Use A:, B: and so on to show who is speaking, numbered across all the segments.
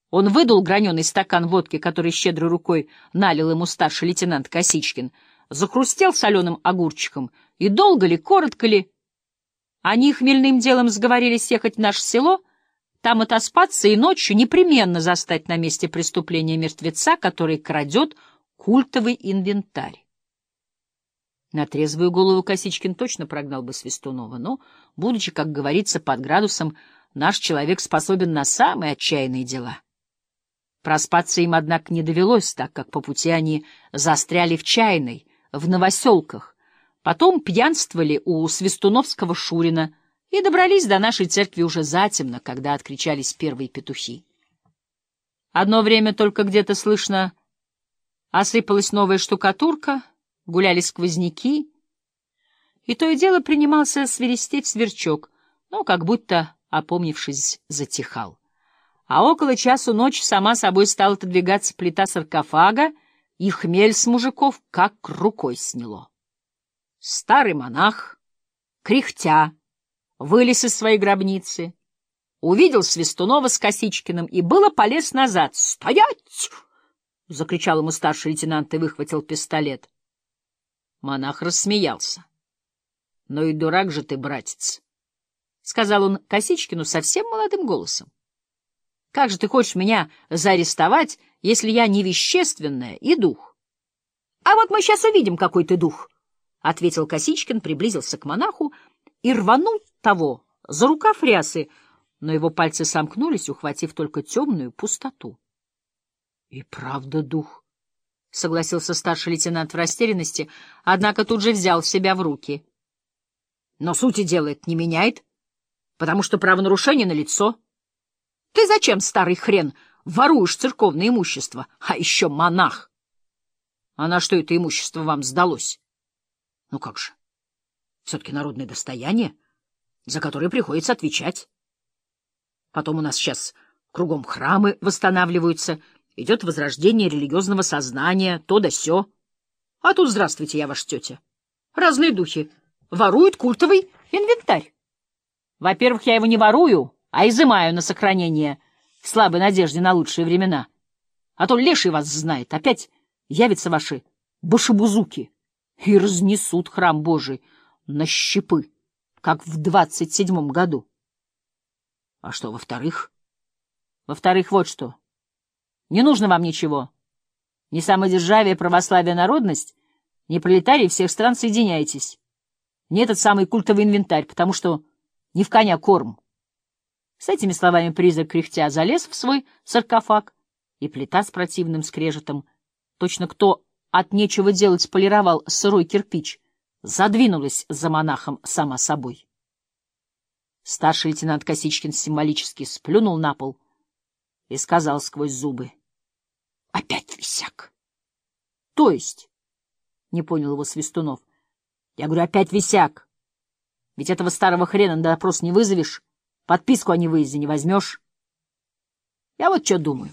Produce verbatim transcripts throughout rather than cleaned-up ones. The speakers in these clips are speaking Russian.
A: Он выдул граненый стакан водки, который щедрой рукой налил ему старший лейтенант Косичкин, захрустел соленым огурчиком, и долго ли, коротко ли, они хмельным делом сговорились ехать в наше село, там отоспаться и ночью непременно застать на месте преступления мертвеца, который крадет культовый инвентарь. На трезвую голову Косичкин точно прогнал бы Свистунова, но, будучи, как говорится, под градусом, наш человек способен на самые отчаянные дела. Проспаться им, однако, не довелось, так как по пути они застряли в Чайной, в Новоселках, потом пьянствовали у Свистуновского Шурина и добрались до нашей церкви уже затемно, когда откричались первые петухи. Одно время только где-то слышно осыпалась новая штукатурка, гуляли сквозняки, и то и дело принимался свиристеть сверчок, но как будто, опомнившись, затихал. А около часу ночи сама собой стала отодвигаться плита саркофага, и хмель с мужиков как рукой сняло. Старый монах, кряхтя, вылез из своей гробницы, увидел Свистунова с Косичкиным и было полез назад. «Стоять!» — закричал ему старший лейтенант и выхватил пистолет. Монах рассмеялся. — Ну и дурак же ты, братец, — сказал он Косичкину совсем молодым голосом. — Как же ты хочешь меня заарестовать, если я не вещественная и дух? — А вот мы сейчас увидим, какой ты дух, — ответил Косичкин, приблизился к монаху и рванул того за рукав рясы, но его пальцы сомкнулись, ухватив только темную пустоту. — И правда дух, — согласился старший лейтенант в растерянности, однако тут же взял себя в руки. — Но сути дела это не меняет, потому что правонарушение налицо. Ты зачем, старый хрен, воруешь церковное имущество, а еще монах? А на что это имущество вам сдалось? Ну как же, все-таки народное достояние, за которое приходится отвечать. Потом у нас сейчас кругом храмы восстанавливаются, идет возрождение религиозного сознания, то да сё. А тут, здравствуйте, я ваша тетя. Разные духи воруют культовый инвентарь. Во-первых, я его не ворую, а изымаю на сохранение в слабой надежде на лучшие времена. А то леший вас знает, опять явятся ваши башебузуки и разнесут храм Божий на щепы, как в двадцать седьмом году. А что, во-вторых? Во-вторых, вот что. Не нужно вам ничего. Ни самодержавие, православие, народность, ни пролетарии всех стран соединяйтесь. Не этот самый культовый инвентарь, потому что не в коня корм. С этими словами призрак кряхтя залез в свой саркофаг, и плита с противным скрежетом, точно кто от нечего делать полировал сырой кирпич, задвинулась за монахом сама собой. Старший лейтенант Косичкин символически сплюнул на пол и сказал сквозь зубы: — Опять висяк. — То есть? — не понял его Свистунов. — Я говорю, опять висяк. Ведь этого старого хрена на допрос не вызовешь, подписку о невыезде не возьмешь. Я вот что думаю.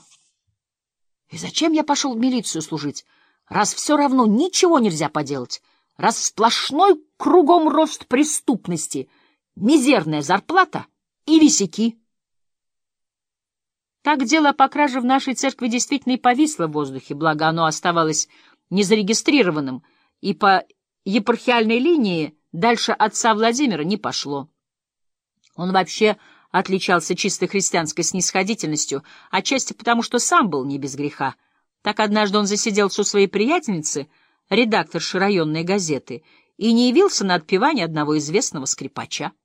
A: И зачем я пошел в милицию служить, раз все равно ничего нельзя поделать, раз сплошной кругом рост преступности, мизерная зарплата и висяки? Так дело по краже в нашей церкви действительно и повисло в воздухе, благо оно оставалось незарегистрированным, и по епархиальной линии дальше отца Владимира не пошло. Он вообще отличался чисто христианской снисходительностью, отчасти потому, что сам был не без греха. Так однажды он засиделся у своей приятельницы, редакторши районной газеты, и не явился на отпевание одного известного скрипача.